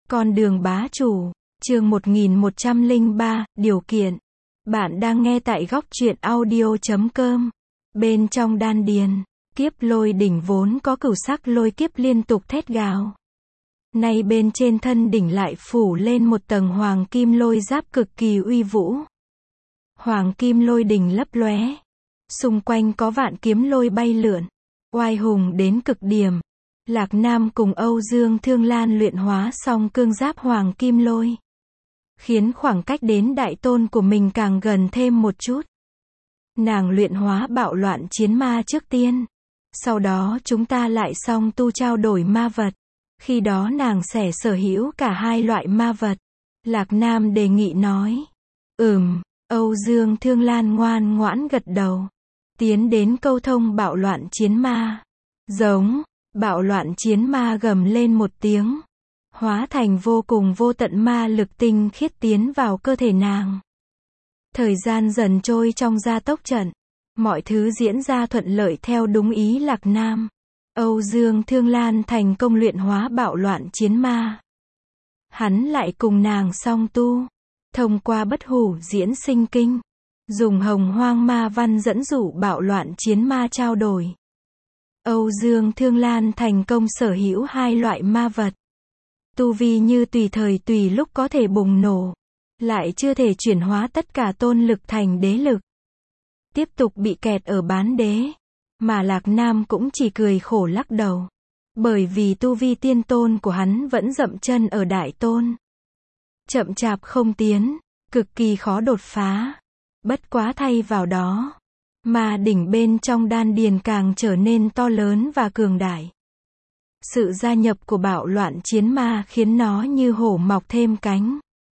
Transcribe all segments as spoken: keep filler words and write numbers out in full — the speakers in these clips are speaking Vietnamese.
Con đường bá chủ, chương một nghìn một trăm lẻ ba, điều kiện. Bạn đang nghe tại góc truyện audio chấm com. Bên trong đan điền, kiếp lôi đỉnh vốn có cửu sắc lôi kiếp liên tục thét gào. Nay bên trên thân đỉnh lại phủ lên một tầng hoàng kim lôi giáp cực kỳ uy vũ. Hoàng kim lôi đỉnh lấp lóe, xung quanh có vạn kiếm lôi bay lượn, oai hùng đến cực điểm. Lạc Nam cùng Âu Dương Thương Lan luyện hóa xong cương giáp hoàng kim lôi, khiến khoảng cách đến đại tôn của mình càng gần thêm một chút. Nàng luyện hóa bạo loạn chiến ma trước tiên, sau đó chúng ta lại song tu trao đổi ma vật, khi đó nàng sẽ sở hữu cả hai loại ma vật. Lạc Nam đề nghị nói. Ừm, Âu Dương Thương Lan ngoan ngoãn gật đầu, tiến đến câu thông bạo loạn chiến ma. Giống. Bạo loạn chiến ma gầm lên một tiếng, hóa thành vô cùng vô tận ma lực tinh khiết tiến vào cơ thể nàng. Thời gian dần trôi trong gia tốc trận, mọi thứ diễn ra thuận lợi theo đúng ý Lạc Nam. Âu Dương Thương Lan thành công luyện hóa bạo loạn chiến ma. Hắn lại cùng nàng song tu, thông qua bất hủ diễn sinh kinh, dùng hồng hoang ma văn dẫn dụ bạo loạn chiến ma trao đổi. Âu Dương Thương Lan thành công sở hữu hai loại ma vật. Tu vi như tùy thời tùy lúc có thể bùng nổ, lại chưa thể chuyển hóa tất cả tôn lực thành đế lực. Tiếp tục bị kẹt ở bán đế, mà Lạc Nam cũng chỉ cười khổ lắc đầu. Bởi vì tu vi tiên tôn của hắn vẫn dậm chân ở đại tôn. Chậm chạp không tiến, cực kỳ khó đột phá. Bất quá thay vào đó, mà đỉnh bên trong đan điền càng trở nên to lớn và cường đại. Sự gia nhập của bạo loạn chiến ma khiến nó như hổ mọc thêm cánh.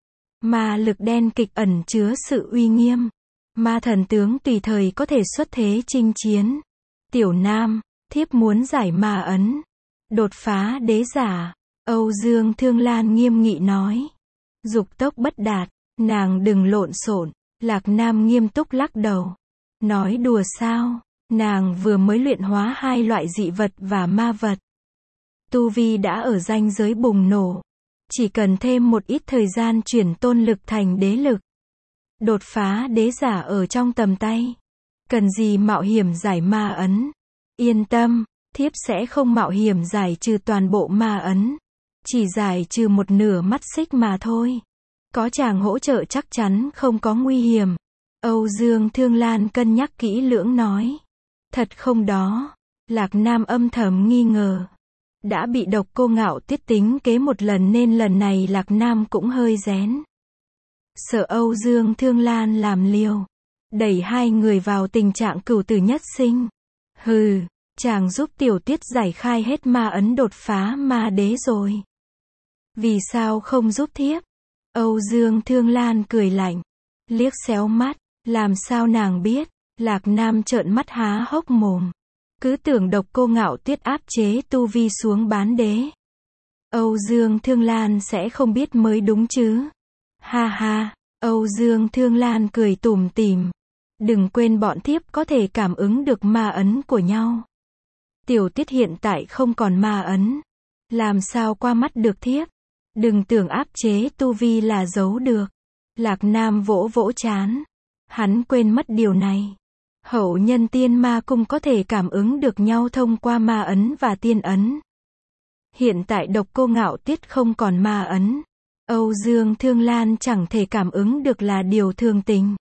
Ma lực đen kịch ẩn chứa sự uy nghiêm. Ma thần tướng tùy thời có thể xuất thế chinh chiến. Tiểu Nam, thiếp muốn giải ma ấn, đột phá đế giả. Âu Dương Thương Lan nghiêm nghị nói. Dục tốc bất đạt, nàng đừng lộn xộn. Lạc Nam nghiêm túc lắc đầu. Nói đùa sao, nàng vừa mới luyện hóa hai loại dị vật và ma vật. Tu vi đã ở ranh giới bùng nổ. Chỉ cần thêm một ít thời gian chuyển tôn lực thành đế lực. Đột phá đế giả ở trong tầm tay. Cần gì mạo hiểm giải ma ấn. Yên tâm, thiếp sẽ không mạo hiểm giải trừ toàn bộ ma ấn. Chỉ giải trừ một nửa mắt xích mà thôi. Có chàng hỗ trợ chắc chắn không có nguy hiểm. Âu Dương Thương Lan cân nhắc kỹ lưỡng nói. Thật không đó? Lạc Nam âm thầm nghi ngờ. Đã bị Độc Cô Ngạo Tiết tính kế một lần nên lần này Lạc Nam cũng hơi rén. Sợ Âu Dương Thương Lan làm liều, đẩy hai người vào tình trạng cửu tử nhất sinh. Hừ, chàng giúp Tiểu Tiết giải khai hết ma ấn đột phá ma đế rồi. Vì sao không giúp thiếp? Âu Dương Thương Lan cười lạnh, liếc xéo mắt. Làm sao nàng biết? Lạc Nam trợn mắt há hốc mồm. Cứ tưởng Độc Cô Ngạo Tiết áp chế tu vi xuống bán đế. Âu Dương Thương Lan sẽ không biết mới đúng chứ. Ha ha, Âu Dương Thương Lan cười tủm tỉm. Đừng quên bọn thiếp có thể cảm ứng được ma ấn của nhau. Tiểu Tiết hiện tại không còn ma ấn. Làm sao qua mắt được thiếp? Đừng tưởng áp chế tu vi là giấu được. Lạc Nam vỗ vỗ trán. Hắn quên mất điều này. Hậu nhân tiên ma cung có thể cảm ứng được nhau thông qua ma ấn và tiên ấn. Hiện tại Độc Cô Ngạo Tiết không còn ma ấn. Âu Dương Thương Lan chẳng thể cảm ứng được là điều thường tình.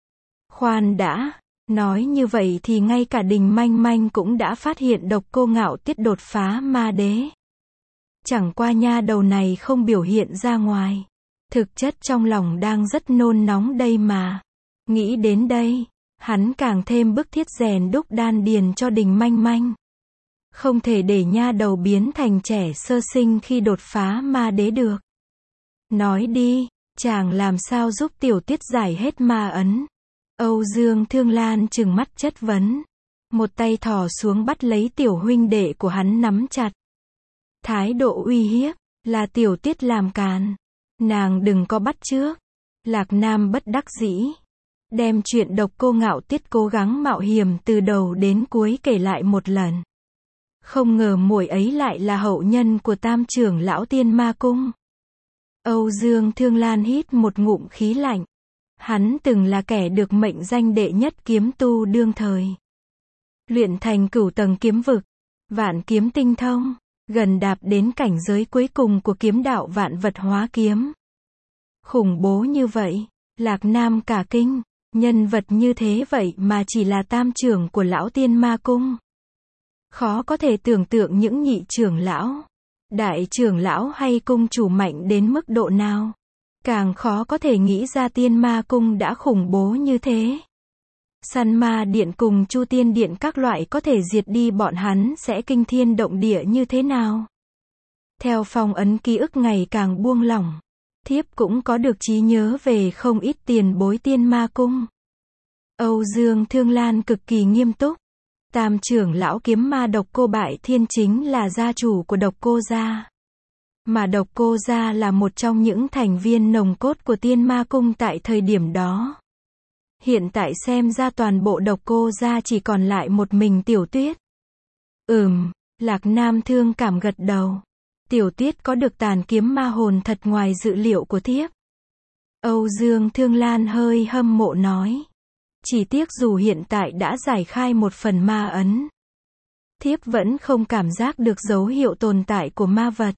Khoan đã, nói như vậy thì ngay cả Đình Manh Manh cũng đã phát hiện Độc Cô Ngạo Tiết đột phá ma đế. Chẳng qua nha đầu này không biểu hiện ra ngoài. Thực chất trong lòng đang rất nôn nóng đây mà. Nghĩ đến đây, hắn càng thêm bức thiết rèn đúc đan điền cho Đình Manh Manh. Không thể để nha đầu biến thành trẻ sơ sinh khi đột phá ma đế được. Nói đi, chàng làm sao giúp Tiểu Tiết giải hết ma ấn? Âu Dương Thương Lan trừng mắt chất vấn. Một tay thò xuống bắt lấy tiểu huynh đệ của hắn nắm chặt. Thái độ uy hiếp, là Tiểu Tiết làm càn. Nàng đừng có bắt chước. Lạc Nam bất đắc dĩ. Đem chuyện Độc Cô Ngạo Tiết cố gắng mạo hiểm từ đầu đến cuối kể lại một lần. Không ngờ muội ấy lại là hậu nhân của Tam trưởng lão Tiên Ma Cung. Âu Dương Thương Lan hít một ngụm khí lạnh. Hắn từng là kẻ được mệnh danh đệ nhất kiếm tu đương thời. Luyện thành cửu tầng kiếm vực, vạn kiếm tinh thông, gần đạp đến cảnh giới cuối cùng của kiếm đạo vạn vật hóa kiếm. Khủng bố như vậy, Lạc Nam cả kinh, nhân vật như thế vậy mà chỉ là tam trưởng của lão Tiên Ma Cung. Khó có thể tưởng tượng những nhị trưởng lão, đại trưởng lão hay cung chủ mạnh đến mức độ nào. Càng khó có thể nghĩ ra Tiên Ma Cung đã khủng bố như thế. Săn Ma Điện cùng Chu Tiên Điện các loại có thể diệt đi bọn hắn sẽ kinh thiên động địa như thế nào. Theo phong ấn ký ức ngày càng buông lỏng, thiếp cũng có được trí nhớ về không ít tiền bối Tiên Ma Cung. Âu Dương Thương Lan cực kỳ nghiêm túc. Tam trưởng lão kiếm ma Độc Cô Bại Thiên chính là gia chủ của Độc Cô gia. Mà Độc Cô gia là một trong những thành viên nòng cốt của Tiên Ma Cung tại thời điểm đó. Hiện tại xem ra toàn bộ Độc Cô gia chỉ còn lại một mình Tiểu Tuyết. Ừm, Lạc Nam thương cảm gật đầu. Tiểu Tuyết có được tàn kiếm ma hồn thật ngoài dự liệu của thiếp. Âu Dương Thương Lan hơi hâm mộ nói. Chỉ tiếc dù hiện tại đã giải khai một phần ma ấn, thiếp vẫn không cảm giác được dấu hiệu tồn tại của ma vật.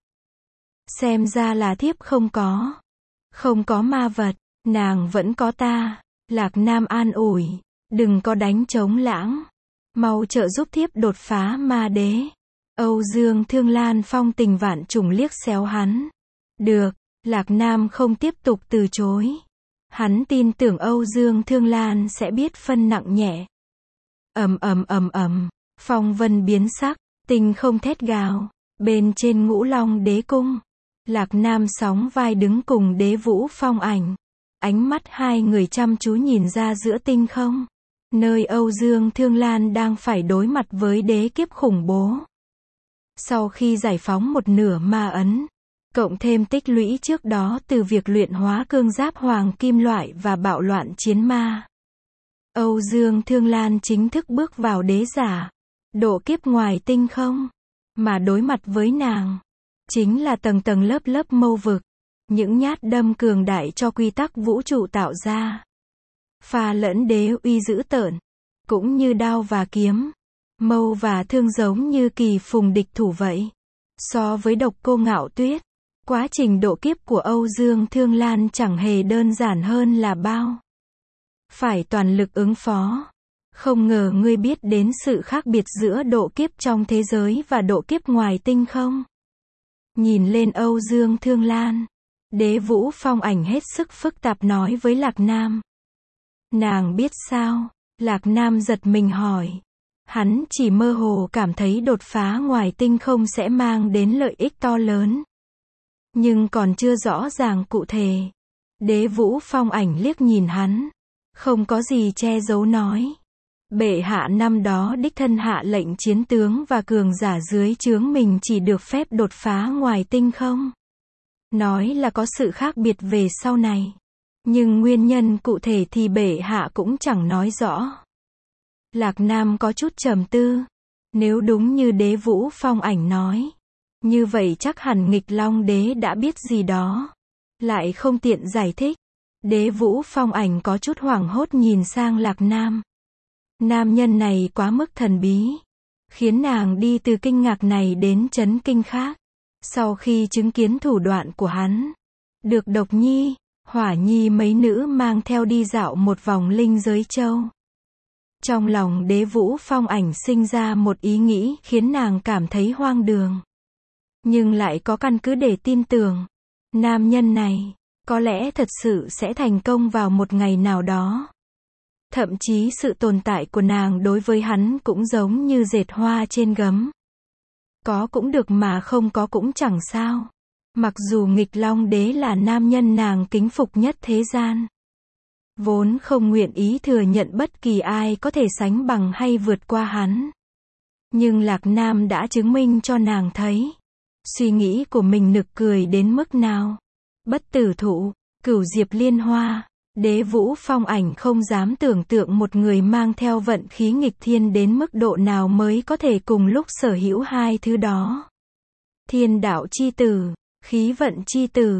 Xem ra là thiếp không có. Không có ma vật, nàng vẫn có ta. Lạc Nam an ủi. Đừng có đánh trống lãng. Mau trợ giúp thiếp đột phá ma đế. Âu Dương Thương Lan phong tình vạn trùng liếc xéo hắn. Được, Lạc Nam không tiếp tục từ chối. Hắn tin tưởng Âu Dương Thương Lan sẽ biết phân nặng nhẹ. Ầm ầm ầm ầm, phong vân biến sắc, tinh không thét gào. Bên trên Ngũ Long Đế cung, Lạc Nam sóng vai đứng cùng Đế Vũ Phong Ảnh. Ánh mắt hai người chăm chú nhìn ra giữa tinh không, nơi Âu Dương Thương Lan đang phải đối mặt với đế kiếp khủng bố. Sau khi giải phóng một nửa ma ấn, cộng thêm tích lũy trước đó từ việc luyện hóa cương giáp hoàng kim loại và bạo loạn chiến ma, Âu Dương Thương Lan chính thức bước vào đế giả, độ kiếp ngoài tinh không. Mà đối mặt với nàng, chính là tầng tầng lớp lớp mâu vực, những nhát đâm cường đại cho quy tắc vũ trụ tạo ra. Pha lẫn đế uy dữ tợn, cũng như đao và kiếm, mâu và thương giống như kỳ phùng địch thủ vậy. So với Độc Cô Ngạo Tuyết, quá trình độ kiếp của Âu Dương Thương Lan chẳng hề đơn giản hơn là bao. Phải toàn lực ứng phó. Không ngờ ngươi biết đến sự khác biệt giữa độ kiếp trong thế giới và độ kiếp ngoài tinh không. Nhìn lên Âu Dương Thương Lan, Đế Vũ Phong Ảnh hết sức phức tạp nói với Lạc Nam. Nàng biết sao? Lạc Nam giật mình hỏi. Hắn chỉ mơ hồ cảm thấy đột phá ngoài tinh không sẽ mang đến lợi ích to lớn, nhưng còn chưa rõ ràng cụ thể. Đế Vũ Phong Ảnh liếc nhìn hắn, không có gì che giấu nói. Bệ hạ năm đó đích thân hạ lệnh chiến tướng và cường giả dưới trướng mình chỉ được phép đột phá ngoài tinh không. Nói là có sự khác biệt về sau này, nhưng nguyên nhân cụ thể thì bệ hạ cũng chẳng nói rõ. Lạc Nam có chút trầm tư. Nếu đúng như Đế Vũ Phong Ảnh nói, như vậy chắc hẳn Nghịch Long Đế đã biết gì đó, lại không tiện giải thích. Đế Vũ Phong Ảnh có chút hoảng hốt nhìn sang Lạc Nam. Nam nhân này quá mức thần bí, khiến nàng đi từ kinh ngạc này đến chấn kinh khác. Sau khi chứng kiến thủ đoạn của hắn, được Độc Nhi, Hỏa Nhi mấy nữ mang theo đi dạo một vòng linh giới châu, trong lòng Đế Vũ Phong Ảnh sinh ra một ý nghĩ khiến nàng cảm thấy hoang đường, nhưng lại có căn cứ để tin tưởng. Nam nhân này, có lẽ thật sự sẽ thành công vào một ngày nào đó. Thậm chí sự tồn tại của nàng đối với hắn cũng giống như dệt hoa trên gấm. Có cũng được mà không có cũng chẳng sao. Mặc dù Nghịch Long Đế là nam nhân nàng kính phục nhất thế gian, vốn không nguyện ý thừa nhận bất kỳ ai có thể sánh bằng hay vượt qua hắn. Nhưng Lạc Nam đã chứng minh cho nàng thấy, suy nghĩ của mình nực cười đến mức nào. Bất tử thụ, Cửu Diệp Liên Hoa, Đế Vũ Phong Ảnh không dám tưởng tượng một người mang theo vận khí nghịch thiên đến mức độ nào mới có thể cùng lúc sở hữu hai thứ đó. Thiên đạo chi tử, khí vận chi tử,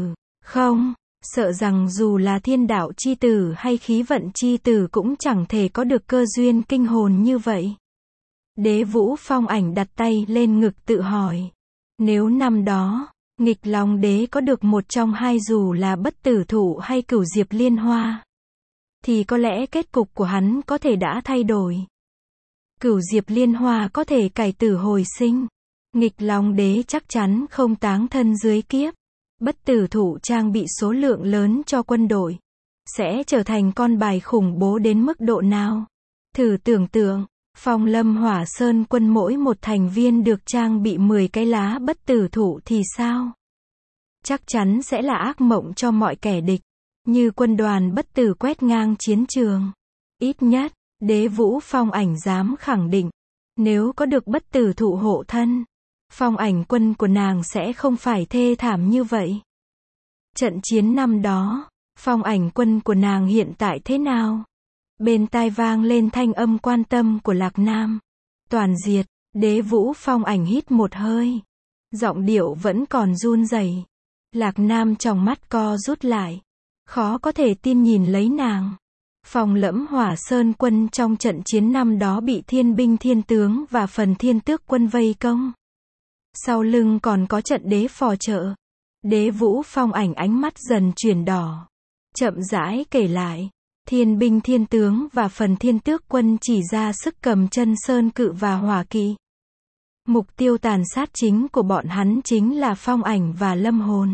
Không, sợ rằng dù là thiên đạo chi tử hay khí vận chi tử cũng chẳng thể có được cơ duyên kinh hồn như vậy. Đế Vũ Phong Ảnh đặt tay lên ngực tự hỏi. Nếu năm đó, Nghịch Long Đế có được một trong hai dù là Bất Tử Thụ hay Cửu Diệp Liên Hoa, thì có lẽ kết cục của hắn có thể đã thay đổi. Cửu Diệp Liên Hoa có thể cải tử hồi sinh. Nghịch Long Đế chắc chắn không táng thân dưới kiếp. Bất Tử Thụ trang bị số lượng lớn cho quân đội, sẽ trở thành con bài khủng bố đến mức độ nào. Thử tưởng tượng, Phong Lâm Hỏa Sơn quân mỗi một thành viên được trang bị mười cái lá Bất Tử Thụ thì sao? Chắc chắn sẽ là ác mộng cho mọi kẻ địch, như quân đoàn bất tử quét ngang chiến trường. Ít nhất, Đế Vũ Phong Ảnh dám khẳng định, nếu có được Bất Tử Thụ hộ thân, Phong Ảnh quân của nàng sẽ không phải thê thảm như vậy. Trận chiến năm đó, Phong Ảnh quân của nàng hiện tại thế nào? Bên tai vang lên thanh âm quan tâm của Lạc Nam. Toàn diệt. Đế Vũ Phong Ảnh hít một hơi, giọng điệu vẫn còn run rẩy. Lạc Nam trong mắt co rút lại, khó có thể tin nhìn lấy nàng. Phong Lẫm Hỏa Sơn quân trong trận chiến năm đó bị thiên binh thiên tướng và phần thiên tước quân vây công. Sau lưng còn có trận đế phò trợ. Đế Vũ Phong Ảnh ánh mắt dần chuyển đỏ, chậm rãi kể lại. Thiên binh thiên tướng và phần thiên tước quân chỉ ra sức cầm chân sơn cự và hỏa kỵ. Mục tiêu tàn sát chính của bọn hắn chính là Phong Ảnh và Lâm Hồn.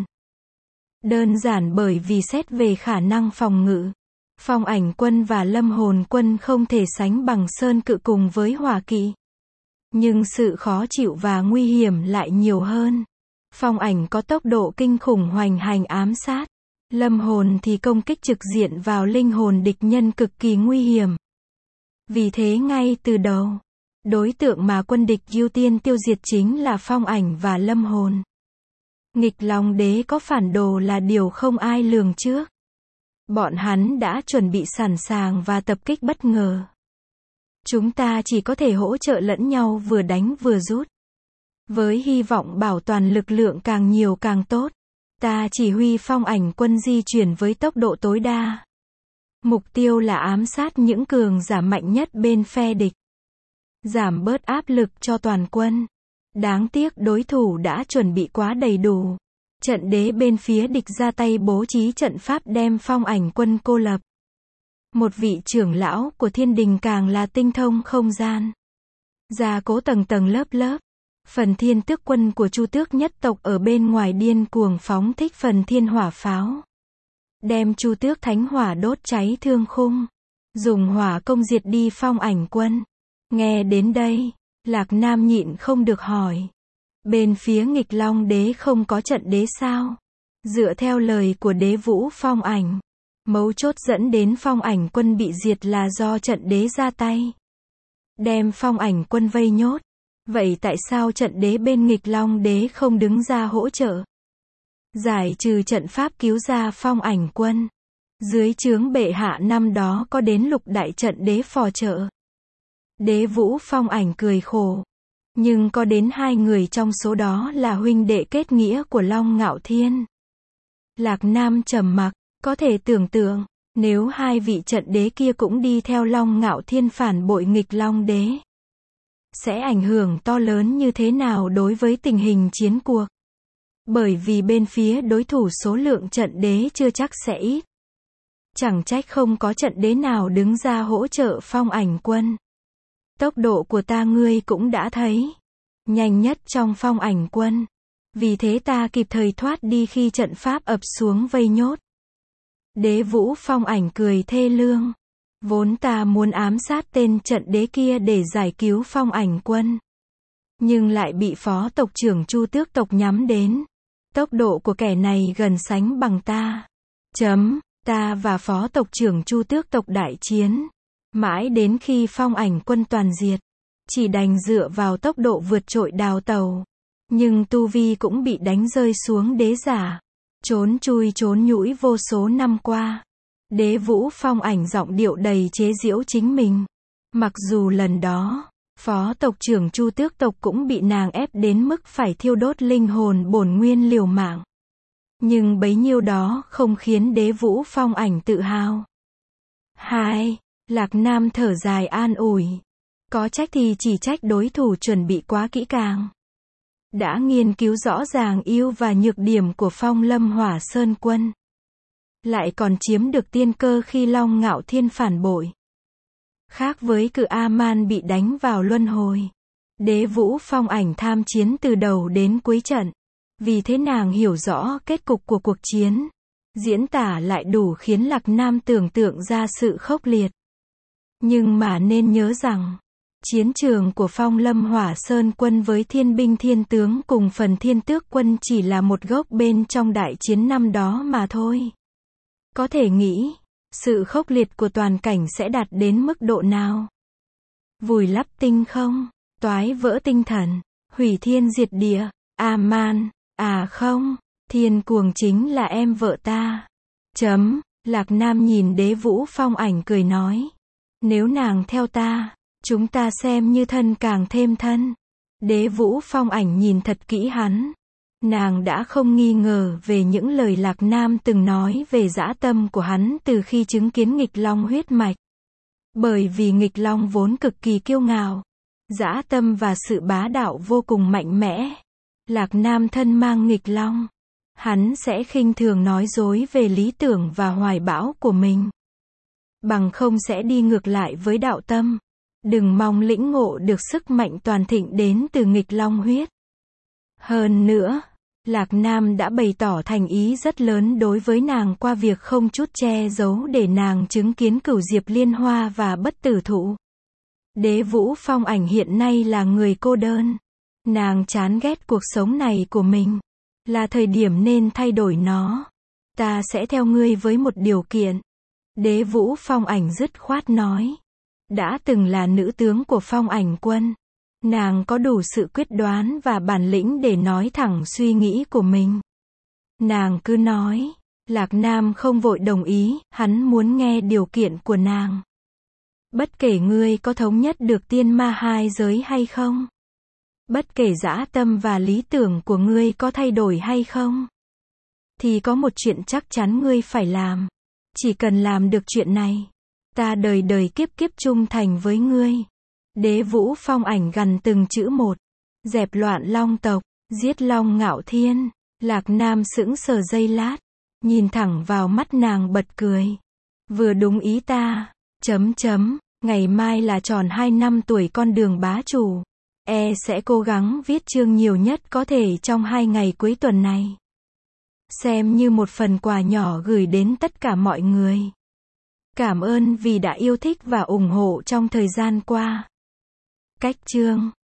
Đơn giản bởi vì xét về khả năng phòng ngự, Phong Ảnh quân và Lâm Hồn quân không thể sánh bằng sơn cự cùng với hỏa kỵ. Nhưng sự khó chịu và nguy hiểm lại nhiều hơn. Phong Ảnh có tốc độ kinh khủng hoành hành ám sát. Lâm Hồn thì công kích trực diện vào linh hồn địch nhân cực kỳ nguy hiểm. Vì thế ngay từ đầu, đối tượng mà quân địch ưu tiên tiêu diệt chính là Phong Ảnh và Lâm Hồn. Nghịch Long Đế có phản đồ là điều không ai lường trước. Bọn hắn đã chuẩn bị sẵn sàng và tập kích bất ngờ. Chúng ta chỉ có thể hỗ trợ lẫn nhau vừa đánh vừa rút. Với hy vọng bảo toàn lực lượng càng nhiều càng tốt. Ta chỉ huy Phong Ảnh quân di chuyển với tốc độ tối đa. Mục tiêu là ám sát những cường giả mạnh nhất bên phe địch. Giảm bớt áp lực cho toàn quân. Đáng tiếc đối thủ đã chuẩn bị quá đầy đủ. Trận đế bên phía địch ra tay bố trí trận pháp đem Phong Ảnh quân cô lập. Một vị trưởng lão của thiên đình càng là tinh thông không gian. Gia cố tầng tầng lớp lớp. Phần thiên tước quân của Chu Tước nhất tộc ở bên ngoài điên cuồng phóng thích phần thiên hỏa pháo. Đem Chu Tước thánh hỏa đốt cháy thương khung. Dùng hỏa công diệt đi Phong Ảnh quân. Nghe đến đây, Lạc Nam nhịn không được hỏi. Bên phía Nghịch Long Đế không có trận đế sao? Dựa theo lời của Đế Vũ Phong Ảnh, mấu chốt dẫn đến Phong Ảnh quân bị diệt là do trận đế ra tay. Đem Phong Ảnh quân vây nhốt. Vậy tại sao trận đế bên Nghịch Long Đế không đứng ra hỗ trợ? Giải trừ trận pháp cứu ra Phong Ảnh quân. Dưới trướng bệ hạ năm đó có đến lục đại trận đế phò trợ. Đế Vũ Phong Ảnh cười khổ. Nhưng có đến hai người trong số đó là huynh đệ kết nghĩa của Long Ngạo Thiên. Lạc Nam trầm mặc, có thể tưởng tượng, nếu hai vị trận đế kia cũng đi theo Long Ngạo Thiên phản bội Nghịch Long Đế, sẽ ảnh hưởng to lớn như thế nào đối với tình hình chiến cuộc. Bởi vì bên phía đối thủ số lượng trận đế chưa chắc sẽ ít. Chẳng trách không có trận đế nào đứng ra hỗ trợ Phong Ảnh quân. Tốc độ của ta ngươi cũng đã thấy. Nhanh nhất trong Phong Ảnh quân. Vì thế ta kịp thời thoát đi khi trận pháp ập xuống vây nhốt. Đế Vũ Phong Ảnh cười thê lương. Vốn ta muốn ám sát tên trận đế kia để giải cứu Phong Ảnh quân. Nhưng lại bị phó tộc trưởng Chu Tước tộc nhắm đến. Tốc độ của kẻ này gần sánh bằng ta. Chấm, ta và phó tộc trưởng Chu Tước tộc đại chiến. Mãi đến khi Phong Ảnh quân toàn diệt. Chỉ đành dựa vào tốc độ vượt trội đào tàu. Nhưng tu vi cũng bị đánh rơi xuống đế giả. Trốn chui trốn nhũi vô số năm qua. Đế Vũ Phong Ảnh giọng điệu đầy chế giễu chính mình. Mặc dù lần đó, phó tộc trưởng Chu Tước tộc cũng bị nàng ép đến mức phải thiêu đốt linh hồn bổn nguyên liều mạng. Nhưng bấy nhiêu đó không khiến Đế Vũ Phong Ảnh tự hào. Hai, Lạc Nam thở dài an ủi. Có trách thì chỉ trách đối thủ chuẩn bị quá kỹ càng. Đã nghiên cứu rõ ràng ưu và nhược điểm của Phong Lâm Hỏa Sơn Quân. Lại còn chiếm được tiên cơ khi Long Ngạo Thiên phản bội. Khác với Cự A-man bị đánh vào luân hồi. Đế Vũ Phong Ảnh tham chiến từ đầu đến cuối trận. Vì thế nàng hiểu rõ kết cục của cuộc chiến. Diễn tả lại đủ khiến Lạc Nam tưởng tượng ra sự khốc liệt. Nhưng mà nên nhớ rằng, chiến trường của Phong Lâm Hỏa Sơn Quân với Thiên binh Thiên tướng cùng phần Thiên Tước Quân chỉ là một góc bên trong đại chiến năm đó mà thôi. Có thể nghĩ, sự khốc liệt của toàn cảnh sẽ đạt đến mức độ nào? Vùi lấp tinh không, toái vỡ tinh thần, hủy thiên diệt địa, A-man, à không, Thiên Cuồng chính là em vợ ta. Chấm, Lạc Nam nhìn Đế Vũ Phong Ảnh cười nói. Nếu nàng theo ta, chúng ta xem như thân càng thêm thân. Đế Vũ Phong Ảnh nhìn thật kỹ hắn. Nàng đã không nghi ngờ về những lời Lạc Nam từng nói về dã tâm của hắn từ khi chứng kiến nghịch long huyết mạch. Bởi vì nghịch long vốn cực kỳ kiêu ngạo, dã tâm và sự bá đạo vô cùng mạnh mẽ. Lạc Nam thân mang nghịch long, hắn sẽ khinh thường nói dối về lý tưởng và hoài bão của mình. Bằng không sẽ đi ngược lại với đạo tâm. Đừng mong lĩnh ngộ được sức mạnh toàn thịnh đến từ nghịch long huyết. Hơn nữa, Lạc Nam đã bày tỏ thành ý rất lớn đối với nàng qua việc không chút che giấu để nàng chứng kiến Cửu Diệp Liên Hoa và Bất Tử Thụ. Đế Vũ Phong Ảnh hiện nay là người cô đơn. Nàng chán ghét cuộc sống này của mình. Là thời điểm nên thay đổi nó. Ta sẽ theo ngươi với một điều kiện. Đế Vũ Phong Ảnh dứt khoát nói. Đã từng là nữ tướng của Phong Ảnh Quân. Nàng có đủ sự quyết đoán và bản lĩnh để nói thẳng suy nghĩ của mình. Nàng cứ nói. Lạc Nam không vội đồng ý, hắn muốn nghe điều kiện của nàng. Bất kể ngươi có thống nhất được tiên ma hai giới hay không. Bất kể dã tâm và lý tưởng của ngươi có thay đổi hay không. Thì có một chuyện chắc chắn ngươi phải làm. Chỉ cần làm được chuyện này, ta đời đời kiếp kiếp trung thành với ngươi. Đế Vũ Phong Ảnh gằn từng chữ một. Dẹp loạn long tộc, giết Long Ngạo Thiên. Lạc Nam sững sờ giây lát, nhìn thẳng vào mắt nàng bật cười. Vừa đúng ý ta. Chấm chấm, ngày mai là tròn hai năm tuổi con đường bá chủ. E sẽ cố gắng viết chương nhiều nhất có thể trong hai ngày cuối tuần này. Xem như một phần quà nhỏ gửi đến tất cả mọi người. Cảm ơn vì đã yêu thích và ủng hộ trong thời gian qua. Cách chương